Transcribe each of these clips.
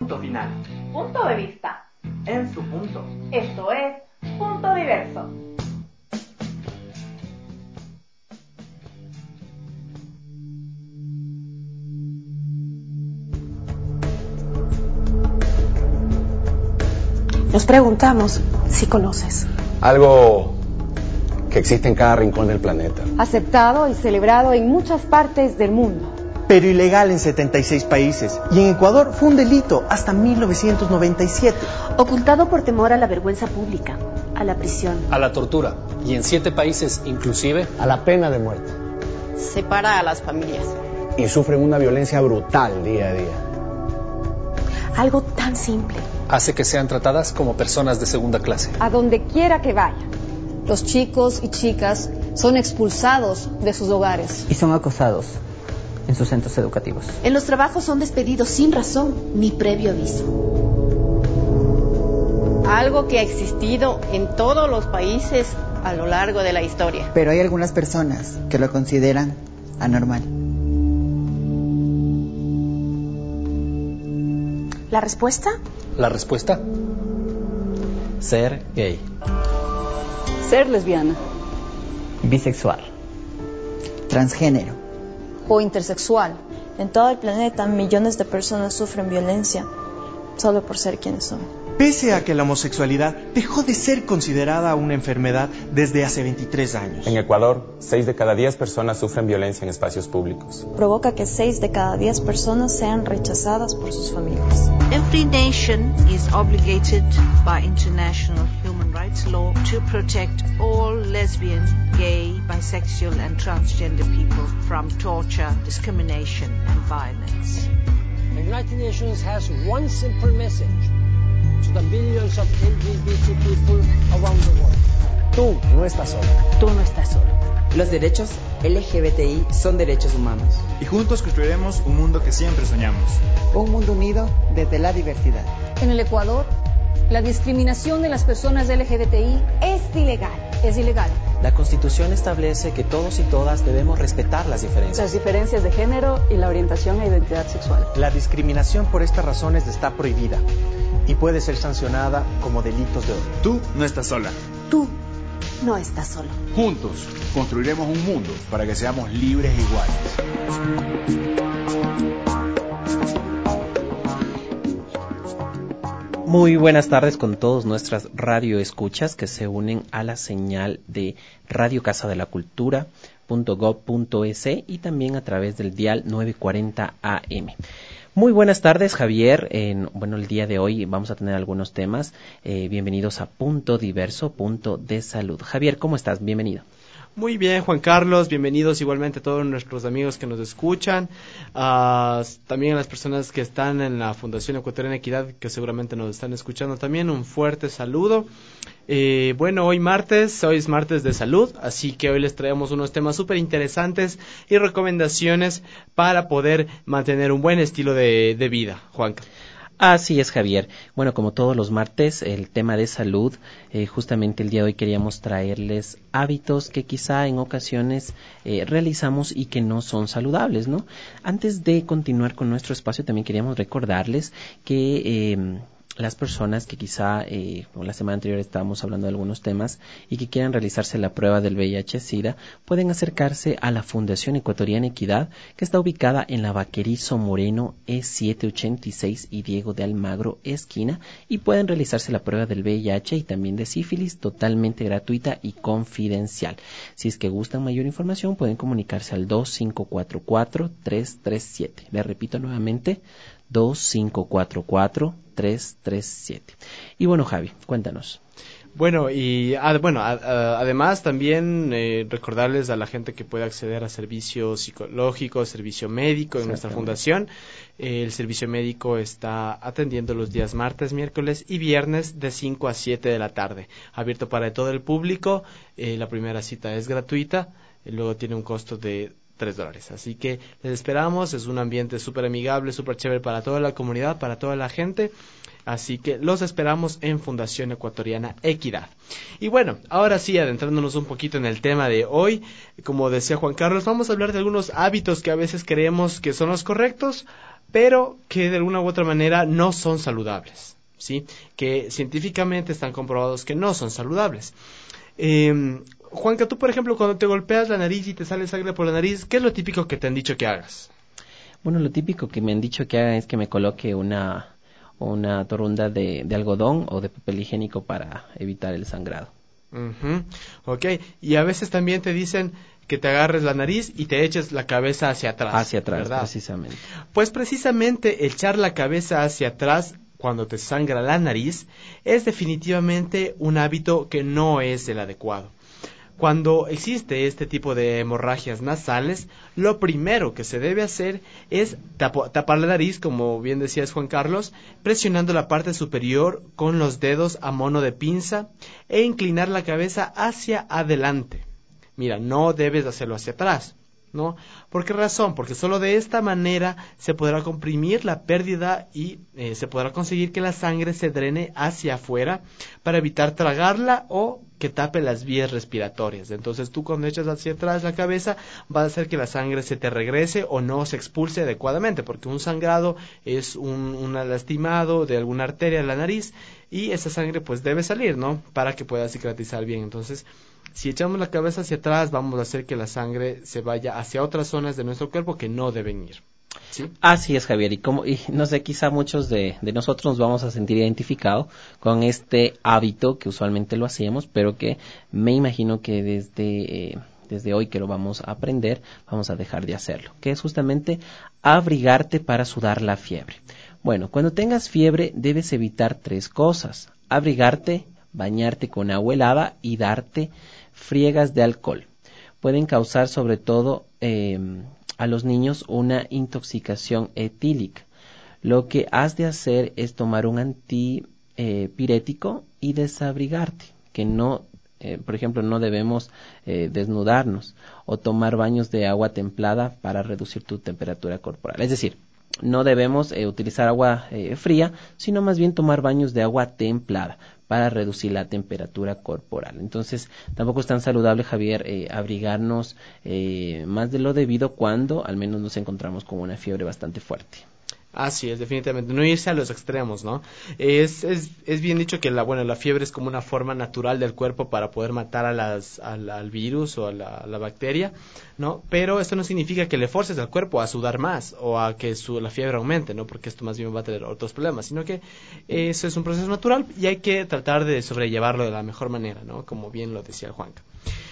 Punto final. Punto de vista. En su punto. Esto es Punto Diverso. Nos preguntamos si conoces. Algo que existe en cada rincón del planeta. Aceptado y celebrado en muchas partes del mundo. Pero ilegal en 76 países. Y en Ecuador fue un delito hasta 1997. Ocultado por temor a la vergüenza pública, a la prisión, a la tortura. Y en 7 países inclusive a la pena de muerte. Separa a las familias. Y sufren una violencia brutal día a día. algo tan simple. Hace que sean tratadas como personas de segunda clase. A donde quiera que vayan. Los chicos y chicas son expulsados de sus hogares. Y son acosados en sus centros educativos. En los trabajos son despedidos sin razón ni previo aviso. Algo que ha existido en todos los países a lo largo de la historia. Pero hay algunas personas que lo consideran anormal. ¿La respuesta? ¿La respuesta? Ser gay. Ser lesbiana. Bisexual. Transgénero. O intersexual. En todo el planeta, millones de personas sufren violencia solo por ser quienes son. Pese a que la homosexualidad dejó de ser considerada una enfermedad desde hace 23 años. En Ecuador, 6 de cada 10 personas sufren violencia en espacios públicos. Provoca que 6 de cada 10 personas sean rechazadas por sus familias. Every nation is obligated by international human rights law to protect all lesbian, gay, bisexual and transgender people from torture, discrimination and violence. The United Nations has one simple message to the billions of LGBT people around the world. Tú no estás solo. Tú no estás solo. Los derechos LGBTI son derechos humanos. Y juntos construiremos un mundo que siempre soñamos. Un mundo unido desde la diversidad. En el Ecuador, la discriminación de las personas LGBTI es ilegal. Es ilegal. La Constitución establece que todos y todas debemos respetar las diferencias. Las diferencias de género y la orientación e identidad sexual. La discriminación por estas razones está prohibida y puede ser sancionada como delitos de odio. Tú no estás sola. Tú no estás solo. Juntos construiremos un mundo para que seamos libres e iguales. Muy buenas tardes con todos nuestras radioescuchas que se unen a la señal de Radio Casa de la Cultura.gov.es y también a través del dial 940 AM. Muy buenas tardes, Javier. El día de hoy vamos a tener algunos temas. Bienvenidos a Punto Diverso, Punto de Salud. Javier, ¿cómo estás? Bienvenido. Muy bien, Juan Carlos, bienvenidos igualmente a todos nuestros amigos que nos escuchan, también a las personas que están en la Fundación Ecuatoriana Equidad, que seguramente nos están escuchando también, un fuerte saludo. Hoy es martes de salud, así que hoy les traemos unos temas súper interesantes y recomendaciones para poder mantener un buen estilo de vida, Juanca. Así es, Javier. Bueno, como todos los martes, el tema de salud, justamente el día de hoy queríamos traerles hábitos que quizá en ocasiones realizamos y que no son saludables, ¿no? Antes de continuar con nuestro espacio, también queríamos recordarles que las personas que quizá, la semana anterior estábamos hablando de algunos temas y que quieran realizarse la prueba del VIH-Sida, pueden acercarse a la Fundación Ecuatoriana Equidad, que está ubicada en la Vaquerizo Moreno E786 y Diego de Almagro, esquina, y pueden realizarse la prueba del VIH y también de sífilis, totalmente gratuita y confidencial. Si es que gustan mayor información, pueden comunicarse al 2544-337. Le repito nuevamente, 2544-337. Y bueno, Javi, cuéntanos. Bueno, además también recordarles a la gente que puede acceder a servicio psicológico, servicio médico en nuestra fundación. El servicio médico está atendiendo los días martes, miércoles y viernes de 5 a 7 de la tarde. Abierto para todo el público. La primera cita es gratuita, luego tiene un costo de $3. Así que les esperamos, es un ambiente súper amigable, súper chévere para toda la comunidad, para toda la gente. Así que los esperamos en Fundación Ecuatoriana Equidad. Y bueno, ahora sí, adentrándonos un poquito en el tema de hoy, como decía Juan Carlos, vamos a hablar de algunos hábitos que a veces creemos que son los correctos, pero que de alguna u otra manera no son saludables, ¿sí? Que científicamente están comprobados que no son saludables. Juanca, tú por ejemplo, cuando te golpeas la nariz y te sale sangre por la nariz, ¿qué es lo típico que te han dicho que hagas? Bueno, lo típico que me han dicho que haga es que me coloque una torunda de algodón o de papel higiénico para evitar el sangrado. Ok, y a veces también te dicen que te agarres la nariz y te eches la cabeza hacia atrás. Hacia atrás, ¿verdad? precisamente. Pues precisamente echar la cabeza hacia atrás cuando te sangra la nariz es definitivamente un hábito que no es el adecuado. Cuando existe este tipo de hemorragias nasales, lo primero que se debe hacer es tapar la nariz, como bien decías Juan Carlos, presionando la parte superior con los dedos a modo de pinza e inclinar la cabeza hacia adelante. Mira, no debes hacerlo hacia atrás, ¿no? ¿Por qué razón? Porque solo de esta manera se podrá comprimir la pérdida y se podrá conseguir que la sangre se drene hacia afuera para evitar tragarla o que tape las vías respiratorias. Entonces tú cuando echas hacia atrás la cabeza va a hacer que la sangre se te regrese o no se expulse adecuadamente, porque un sangrado es un lastimado de alguna arteria de la nariz y esa sangre pues debe salir, ¿no? Para que pueda cicatrizar bien. Entonces, si echamos la cabeza hacia atrás, vamos a hacer que la sangre se vaya hacia otras zonas de nuestro cuerpo que no deben ir. ¿Sí? Así es, Javier, y no sé, quizá muchos de nosotros nos vamos a sentir identificados con este hábito que usualmente lo hacíamos, pero que me imagino que desde hoy que lo vamos a aprender, vamos a dejar de hacerlo, que es justamente abrigarte para sudar la fiebre. Bueno, cuando tengas fiebre debes evitar 3 cosas: abrigarte, bañarte con agua helada y darte friegas de alcohol. Pueden causar sobre todo a los niños una intoxicación etílica. Lo que has de hacer es tomar un antipirético y desabrigarte, que no, por ejemplo, no debemos desnudarnos o tomar baños de agua templada para reducir tu temperatura corporal. Es decir, no debemos utilizar agua fría, sino más bien tomar baños de agua templada para reducir la temperatura corporal. Entonces, tampoco es tan saludable, Javier, abrigarnos más de lo debido cuando al menos nos encontramos con una fiebre bastante fuerte. Así es, definitivamente, no irse a los extremos, ¿no? Es bien dicho que la fiebre es como una forma natural del cuerpo para poder matar al virus o a la bacteria, ¿no? Pero esto no significa que le forces al cuerpo a sudar más o a que la fiebre aumente, ¿no? Porque esto más bien va a tener otros problemas, sino que eso es un proceso natural y hay que tratar de sobrellevarlo de la mejor manera, ¿no? Como bien lo decía el Juanca.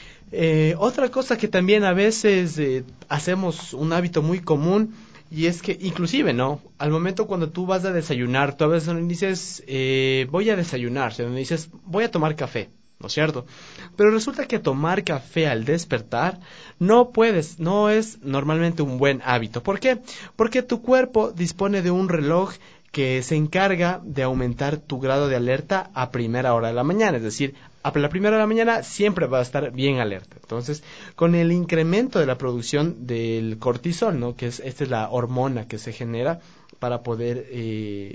Otra cosa que también a veces hacemos un hábito muy común, y es que, inclusive, ¿no? Al momento cuando tú vas a desayunar, tú a veces no dices, voy a desayunar, sino dices, voy a tomar café, ¿no es cierto? Pero resulta que tomar café al despertar no es normalmente un buen hábito. ¿Por qué? Porque tu cuerpo dispone de un reloj que se encarga de aumentar tu grado de alerta a primera hora de la mañana, es decir, a la primera hora de la mañana siempre va a estar bien alerta. Entonces, con el incremento de la producción del cortisol, ¿no? Que esta es la hormona que se genera para poder, que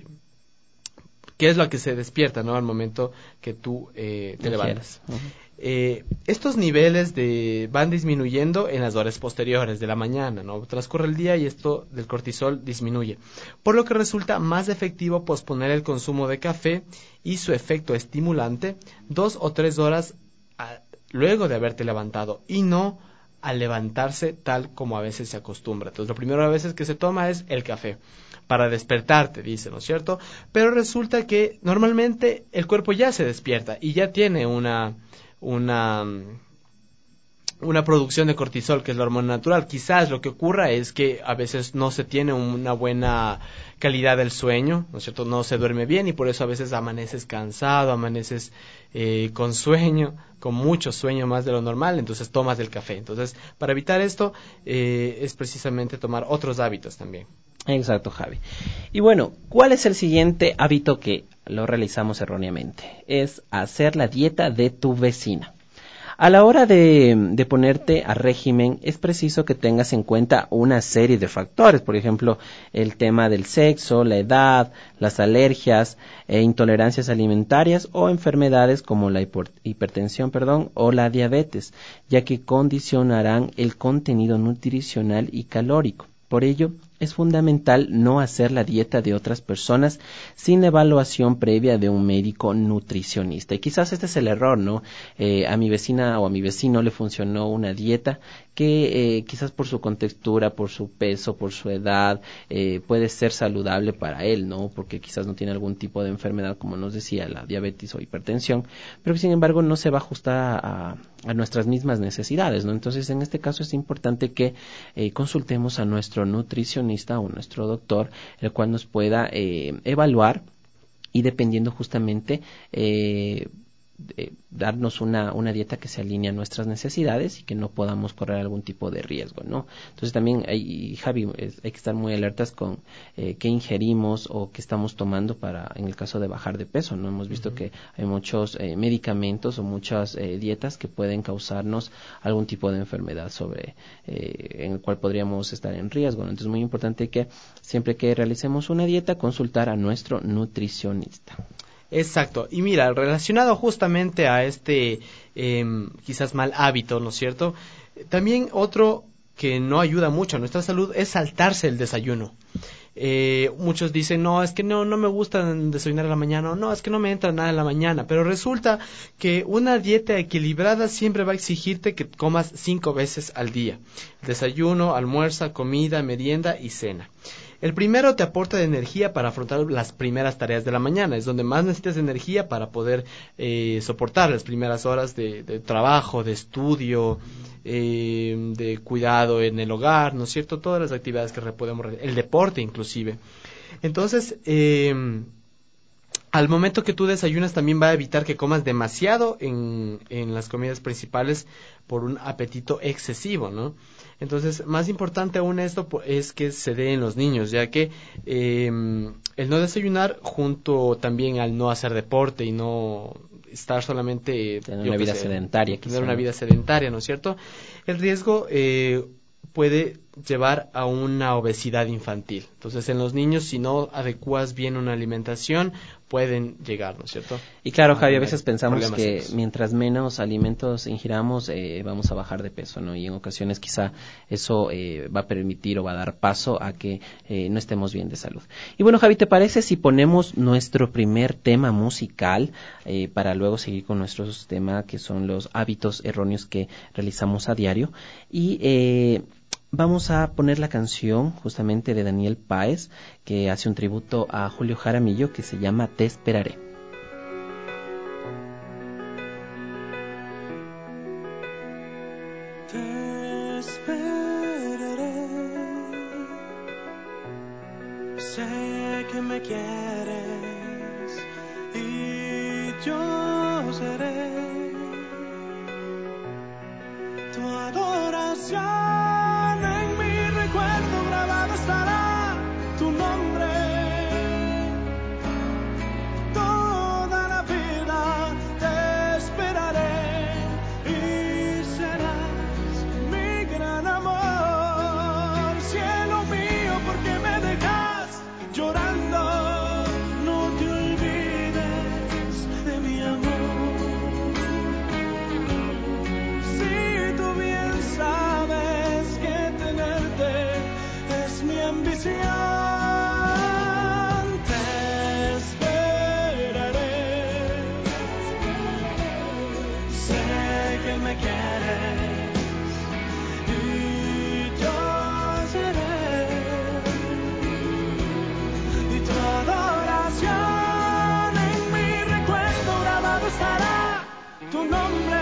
es la que se despierta, ¿no? Al momento que tú te levantas. Estos niveles van disminuyendo en las horas posteriores de la mañana, ¿no? Transcurre el día y esto del cortisol disminuye, por lo que resulta más efectivo posponer el consumo de café y su efecto estimulante 2 o 3 horas luego de haberte levantado y no al levantarse tal como a veces se acostumbra. Entonces lo primero a veces que se toma es el café para despertarte, dice, ¿no es cierto? Pero resulta que normalmente el cuerpo ya se despierta y ya tiene una producción de cortisol, que es la hormona natural. Quizás lo que ocurra es que a veces no se tiene una buena calidad del sueño, ¿no es cierto? No se duerme bien y por eso a veces amaneces cansado, amaneces con sueño, con mucho sueño más de lo normal, entonces tomas el café. Entonces, para evitar esto, es precisamente tomar otros hábitos también. Exacto, Javi. Y bueno, ¿cuál es el siguiente hábito que lo realizamos erróneamente? Es hacer la dieta de tu vecina. A la hora de ponerte a régimen, es preciso que tengas en cuenta una serie de factores, por ejemplo, el tema del sexo, la edad, las alergias, intolerancias alimentarias o enfermedades como la hipertensión, o la diabetes, ya que condicionarán el contenido nutricional y calórico. Por ello, es fundamental no hacer la dieta de otras personas sin la evaluación previa de un médico nutricionista. Y quizás este es el error, ¿no? A mi vecina o a mi vecino le funcionó una dieta que quizás por su contextura, por su peso, por su edad, puede ser saludable para él, ¿no? Porque quizás no tiene algún tipo de enfermedad, como nos decía, la diabetes o hipertensión, pero que sin embargo no se va a ajustar a nuestras mismas necesidades, ¿no? Entonces, en este caso es importante que consultemos a nuestro nutricionista o nuestro doctor, el cual nos pueda evaluar y dependiendo justamente darnos una dieta que se alinee a nuestras necesidades y que no podamos correr algún tipo de riesgo, ¿no? Entonces también Javi, hay que estar muy alertas con qué ingerimos o qué estamos tomando para, en el caso de bajar de peso, ¿no? Hemos visto que hay muchos medicamentos o muchas dietas que pueden causarnos algún tipo de enfermedad en el cual podríamos estar en riesgo, ¿no? Entonces es muy importante que siempre que realicemos una dieta consultar a nuestro nutricionista. Exacto, y mira, relacionado justamente a este quizás mal hábito, ¿no es cierto? También otro que no ayuda mucho a nuestra salud es saltarse el desayuno. Muchos dicen, no, es que no me gusta desayunar a la mañana, o no, es que no me entra nada en la mañana, pero resulta que una dieta equilibrada siempre va a exigirte que comas 5 veces al día: desayuno, almuerzo, comida, merienda y cena. El primero te aporta de energía para afrontar las primeras tareas de la mañana, es donde más necesitas energía para poder soportar las primeras horas de trabajo, de estudio, de cuidado en el hogar, ¿no es cierto? Todas las actividades que podemos realizar, el deporte inclusive. Entonces, al momento que tú desayunas también va a evitar que comas demasiado en las comidas principales por un apetito excesivo, ¿no? Entonces, más importante aún esto es que se dé en los niños, ya que el no desayunar junto también al no hacer deporte y no estar solamente... Tener una vida sedentaria. Tener una vida sedentaria, ¿no es cierto? El riesgo puede llevar a una obesidad infantil. Entonces, en los niños, si no adecuas bien una alimentación, pueden llegar, ¿no es cierto? Y claro, Javi, a veces pensamos que mientras menos alimentos ingiramos, vamos a bajar de peso, ¿no? Y en ocasiones quizá eso va a permitir o va a dar paso a que no estemos bien de salud. Y bueno, Javi, ¿te parece si ponemos nuestro primer tema musical para luego seguir con nuestros temas que son los hábitos erróneos que realizamos a diario? Y vamos a poner la canción justamente de Daniel Páez, que hace un tributo a Julio Jaramillo, que se llama Te Esperaré. Te esperaré, sé que me quieres y yo seré tu adoración. Estará tu nombre, toda la vida te esperaré y serás mi gran amor. Cielo mío, ¿por qué me dejas llorando? No te olvides de mi amor. Si tú bien sabes que tenerte es mi ambición, te esperaré. Sé que me quieres y yo seré y tu adoración. En mi recuerdo grabado estará tu nombre.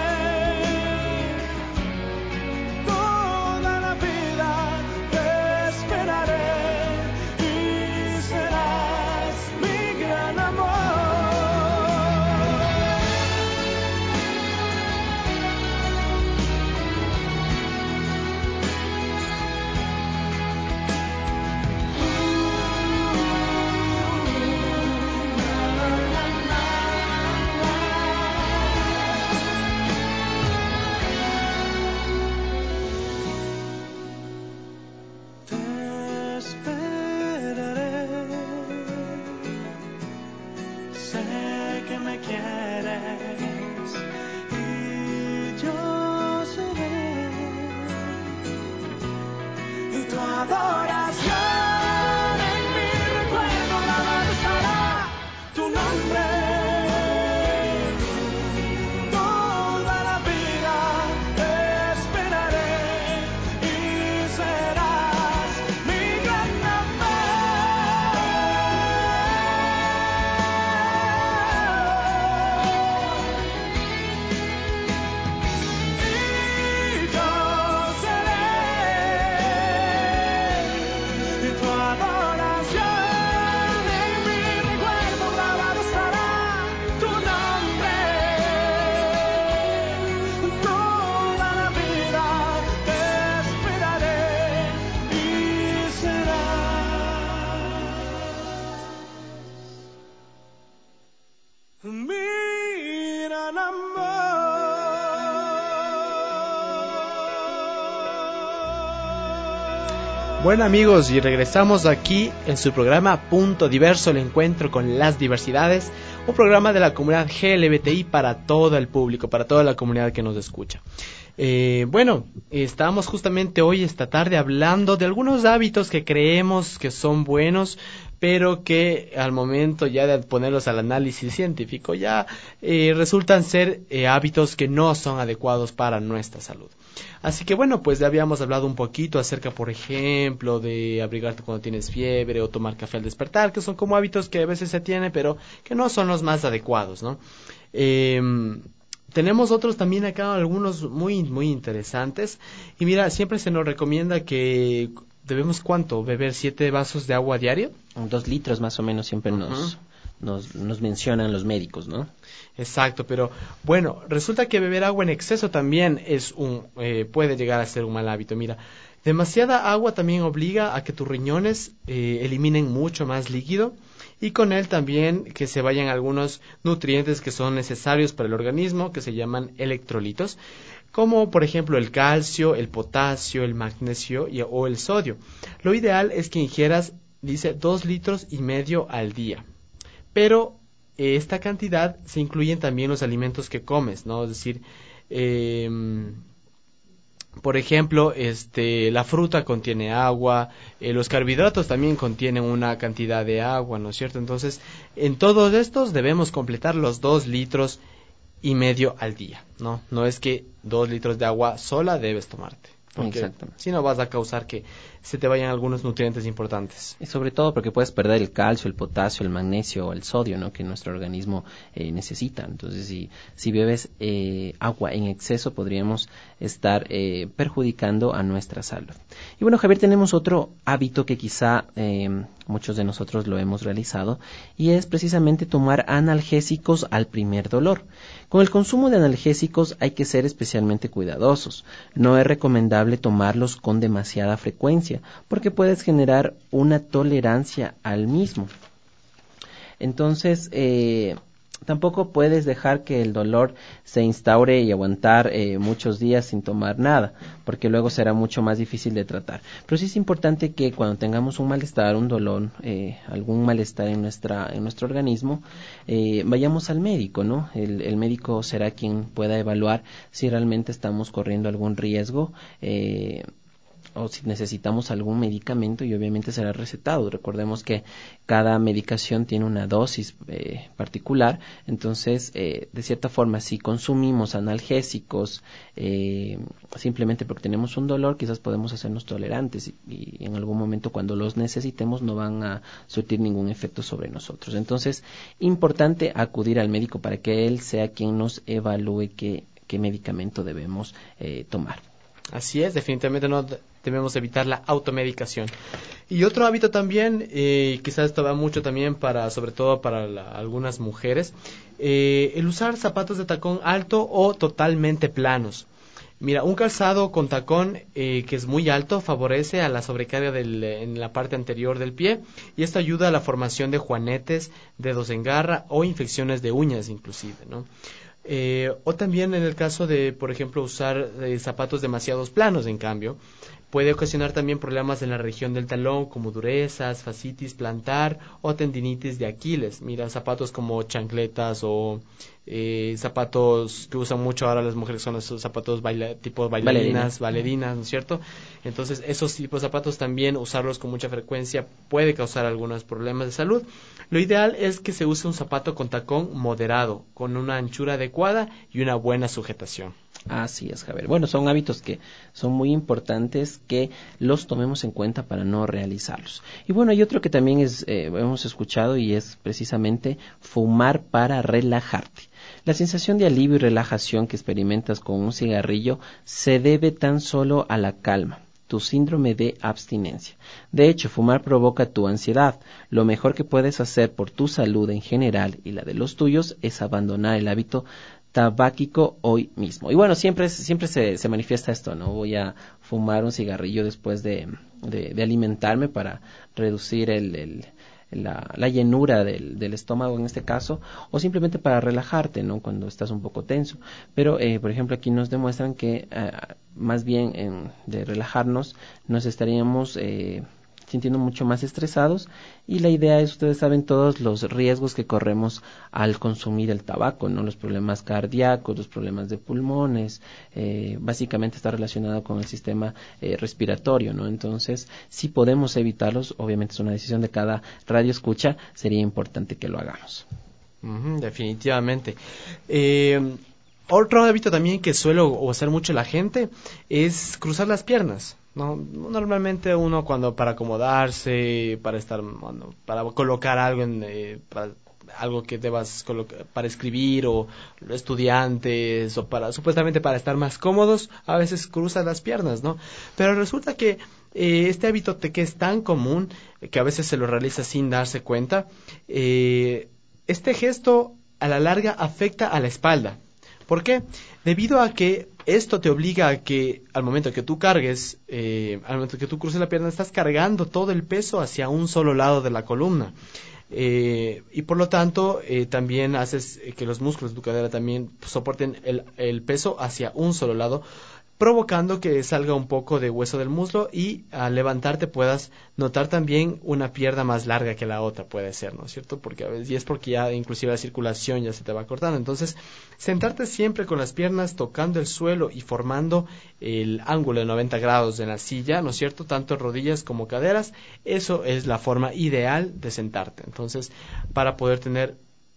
sé que me quieres y yo seré y tu adoración. En mi recuerdo grabado estará tu nombre. Toda la vida te esperaré y serás mi gran Bueno amigos, y regresamos aquí en su programa Punto Diverso, el encuentro con las diversidades, un programa de la comunidad GLBTI para todo el público, para toda la comunidad que nos escucha. Bueno, estamos justamente hoy, esta tarde, hablando de algunos hábitos que creemos que son buenos, pero que al momento ya de ponerlos al análisis científico ya resultan ser hábitos que no son adecuados para nuestra salud. Así que bueno, pues ya habíamos hablado un poquito acerca, por ejemplo, de abrigarte cuando tienes fiebre o tomar café al despertar, que son como hábitos que a veces se tienen, pero que no son los más adecuados, ¿no? Tenemos otros también acá, algunos muy interesantes. Y mira, siempre se nos recomienda que debemos, ¿cuánto? ¿Beber 7 vasos de agua diario? 2 litros más o menos siempre nos mencionan los médicos, ¿no? Exacto, pero bueno, resulta que beber agua en exceso también puede llegar a ser un mal hábito. Mira, demasiada agua también obliga a que tus riñones eliminen mucho más líquido y con él también que se vayan algunos nutrientes que son necesarios para el organismo, que se llaman electrolitos, como por ejemplo el calcio, el potasio, el magnesio o el sodio. Lo ideal es que ingieras, dice, 2,5 litros al día. Pero esta cantidad se incluyen también los alimentos que comes, ¿no? Es decir, por ejemplo, la fruta contiene agua, los carbohidratos también contienen una cantidad de agua, ¿no es cierto? Entonces, en todos estos debemos completar los 2,5 litros al día, ¿no? No es que 2 litros de agua sola debes tomarte. Porque si no vas a causar que se te vayan algunos nutrientes importantes. Y sobre todo porque puedes perder el calcio, el potasio, el magnesio o el sodio, ¿no? Que nuestro organismo necesita. Entonces, si bebes agua en exceso, podríamos estar perjudicando a nuestra salud. Y bueno, Javier, tenemos otro hábito que quizá muchos de nosotros lo hemos realizado, y es precisamente tomar analgésicos al primer dolor. Con el consumo de analgésicos hay que ser especialmente cuidadosos. No es recomendable tomarlos con demasiada frecuencia, porque puedes generar una tolerancia al mismo. Entonces, tampoco puedes dejar que el dolor se instaure y aguantar muchos días sin tomar nada, porque luego será mucho más difícil de tratar. Pero sí es importante que cuando tengamos un malestar, un dolor, algún malestar en nuestro organismo, vayamos al médico, ¿no? El médico será quien pueda evaluar si realmente estamos corriendo algún riesgo, o si necesitamos algún medicamento, y obviamente será recetado. Recordemos que cada medicación tiene una dosis particular, entonces de cierta forma si consumimos analgésicos simplemente porque tenemos un dolor, quizás podemos hacernos tolerantes y en algún momento cuando los necesitemos no van a surtir ningún efecto sobre nosotros. Entonces, importante acudir al médico para que él sea quien nos evalúe qué medicamento debemos tomar. Así es, definitivamente no debemos evitar la automedicación. Y otro hábito también, quizás esto va mucho también sobre todo para algunas mujeres, el usar zapatos de tacón alto o totalmente planos. Mira, un calzado con tacón que es muy alto favorece a la sobrecarga en la parte anterior del pie, y esto ayuda a la formación de juanetes, dedos en garra o infecciones de uñas inclusive, ¿no? O también en el caso de, por ejemplo, usar zapatos demasiado planos, en cambio, Puede ocasionar también problemas en la región del talón, como durezas, fascitis plantar o tendinitis de Aquiles. Mira, zapatos como chancletas o zapatos que usan mucho ahora las mujeres son los zapatos tipo bailarinas, ¿no es cierto? Entonces, esos tipos de zapatos también, usarlos con mucha frecuencia puede causar algunos problemas de salud. Lo ideal es que se use un zapato con tacón moderado, con una anchura adecuada y una buena sujetación. Así es, Javier. Bueno, son hábitos que son muy importantes que los tomemos en cuenta para no realizarlos. Y bueno, hay otro que también hemos escuchado y es precisamente fumar para relajarte. La sensación de alivio y relajación que experimentas con un cigarrillo se debe tan solo a la calma, tu síndrome de abstinencia. De hecho, fumar provoca tu ansiedad. Lo mejor que puedes hacer por tu salud en general y la de los tuyos es abandonar el hábito tabáquico hoy mismo. Y bueno, siempre se manifiesta esto, ¿no? Voy a fumar un cigarrillo después de alimentarme para reducir la llenura del estómago en este caso, o simplemente para relajarte, ¿no? Cuando estás un poco tenso. Pero, por ejemplo, aquí nos demuestran que más bien de relajarnos nos estaríamos sintiendo mucho más estresados, y la idea es, ustedes saben todos los riesgos que corremos al consumir el tabaco, ¿no? Los problemas cardíacos, los problemas de pulmones, básicamente está relacionado con el sistema respiratorio, ¿no? Entonces, si podemos evitarlos, obviamente es una decisión de cada radio escucha, sería importante que lo hagamos. Definitivamente. Otro hábito también que suele hacer mucho la gente es cruzar las piernas, ¿no? Normalmente uno cuando para acomodarse, para colocar algo algo que debas colocar para escribir, o estudiantes, o supuestamente para estar más cómodos, a veces cruzas las piernas, ¿no? Pero resulta que este hábito que es tan común, que a veces se lo realiza sin darse cuenta, este gesto a la larga afecta a la espalda. ¿Por qué? Debido a que esto te obliga a que al momento que tú cargues, al momento que tú cruces la pierna, estás cargando todo el peso hacia un solo lado de la columna. Y por lo tanto, también haces que los músculos de tu cadera también soporten el peso hacia un solo lado, provocando que salga un poco de hueso del muslo, y al levantarte puedas notar también una pierna más larga que la otra, puede ser, ¿no es cierto? Porque a veces, y es porque ya inclusive la circulación ya se te va cortando. Entonces, sentarte siempre con las piernas tocando el suelo y formando el ángulo de 90 grados en la silla, ¿no es cierto? Tanto rodillas como caderas, eso es la forma ideal de sentarte. Entonces, para poder tener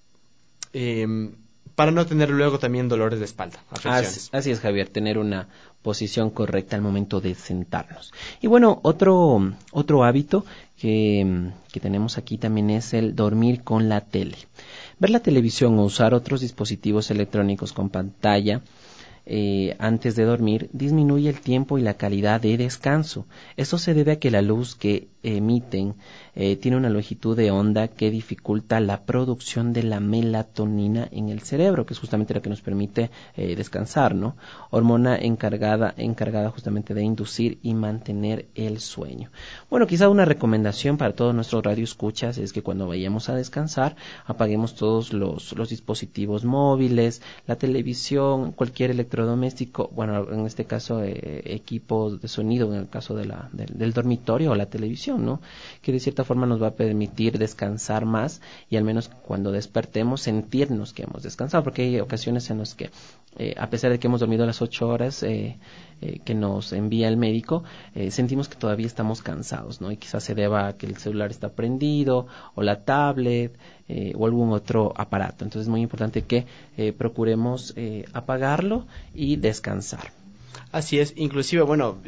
para no tener luego también dolores de espalda, afecciones. Así es, Javier, tener una posición correcta al momento de sentarnos. Y bueno, otro hábito que tenemos aquí también es el dormir con la tele. Ver la televisión o usar otros dispositivos electrónicos con pantalla antes de dormir disminuye el tiempo y la calidad de descanso. Esto se debe a que la luz que emiten tiene una longitud de onda que dificulta la producción de la melatonina en el cerebro, que es justamente lo que nos permite descansar, ¿no? Hormona encargada justamente de inducir y mantener el sueño. Bueno, quizá una recomendación para todos nuestros radioescuchas es que cuando vayamos a descansar apaguemos todos los dispositivos móviles, la televisión, cualquier electrodoméstico, bueno, en este caso equipos de sonido, en el caso del dormitorio o la televisión, ¿no? Que de cierta forma nos va a permitir descansar más, y al menos cuando despertemos sentirnos que hemos descansado, porque hay ocasiones en las que a pesar de que hemos dormido las 8 horas que nos envía el médico, sentimos que todavía estamos cansados, ¿no? Y quizás se deba a que el celular está prendido, o la tablet, o algún otro aparato. Entonces es muy importante que procuremos apagarlo y descansar. Así es, inclusive, bueno,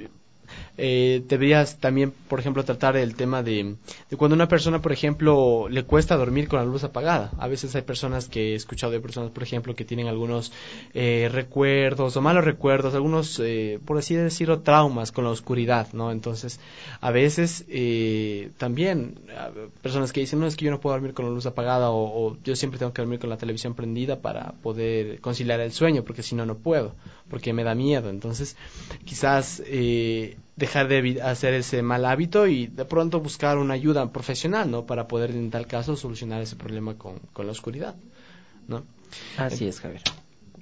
deberías también, por ejemplo, tratar el tema de cuando una persona, por ejemplo, le cuesta dormir con la luz apagada. A veces hay personas que he escuchado de personas, por ejemplo, que tienen algunos recuerdos o malos recuerdos, algunos, por así decirlo, traumas con la oscuridad, ¿no? Entonces, a veces también personas que dicen, no, es que yo no puedo dormir con la luz apagada, o yo siempre tengo que dormir con la televisión prendida para poder conciliar el sueño, porque si no, no puedo, porque me da miedo. Entonces, quizás dejar de hacer ese mal hábito y de pronto buscar una ayuda profesional, ¿no? Para poder, en tal caso, solucionar ese problema con la oscuridad, ¿no? Así es, Javier.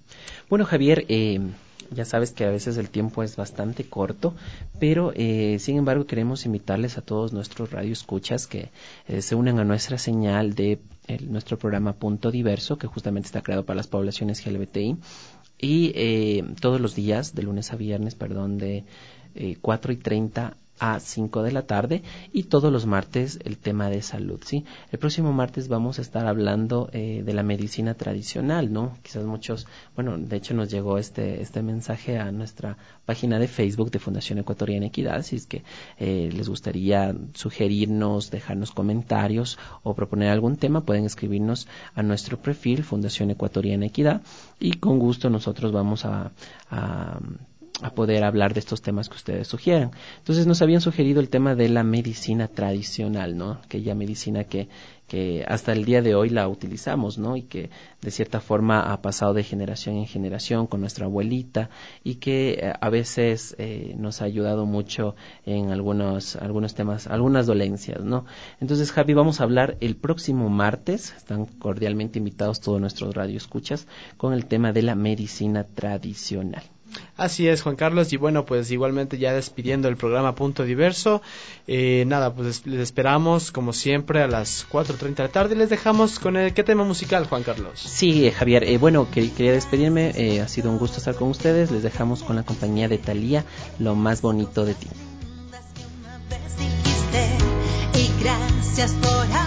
Bueno, Javier, ya sabes que a veces el tiempo es bastante corto, pero sin embargo queremos invitarles a todos nuestros radioescuchas que se unan a nuestra señal de nuestro programa Punto Diverso, que justamente está creado para las poblaciones LGBTI, y todos los días, de lunes a viernes, de 4:30 a 5 de la tarde, y todos los martes el tema de salud, ¿sí? El próximo martes vamos a estar hablando de la medicina tradicional, ¿no? Quizás muchos, de hecho nos llegó este mensaje a nuestra página de Facebook de Fundación Ecuatoriana Equidad, si es que les gustaría sugerirnos, dejarnos comentarios o proponer algún tema, pueden escribirnos a nuestro perfil Fundación Ecuatoriana Equidad, y con gusto nosotros vamos a poder hablar de estos temas que ustedes sugieran. Entonces nos habían sugerido el tema de la medicina tradicional, ¿no? Aquella medicina que hasta el día de hoy la utilizamos, ¿no? Y que de cierta forma ha pasado de generación en generación con nuestra abuelita, y que a veces nos ha ayudado mucho en algunos temas, algunas dolencias, ¿no? Entonces, Javi, vamos a hablar el próximo martes, están cordialmente invitados todos nuestros radioescuchas, con el tema de la medicina tradicional. Así es, Juan Carlos, y bueno, pues igualmente ya despidiendo el programa Punto Diverso, pues les esperamos como siempre a las 4:30 de la tarde. Les dejamos con ¿qué tema musical, Juan Carlos? Sí, Javier, quería despedirme, ha sido un gusto estar con ustedes. Les dejamos con la compañía de Thalía, Lo Más Bonito de Ti. Y gracias por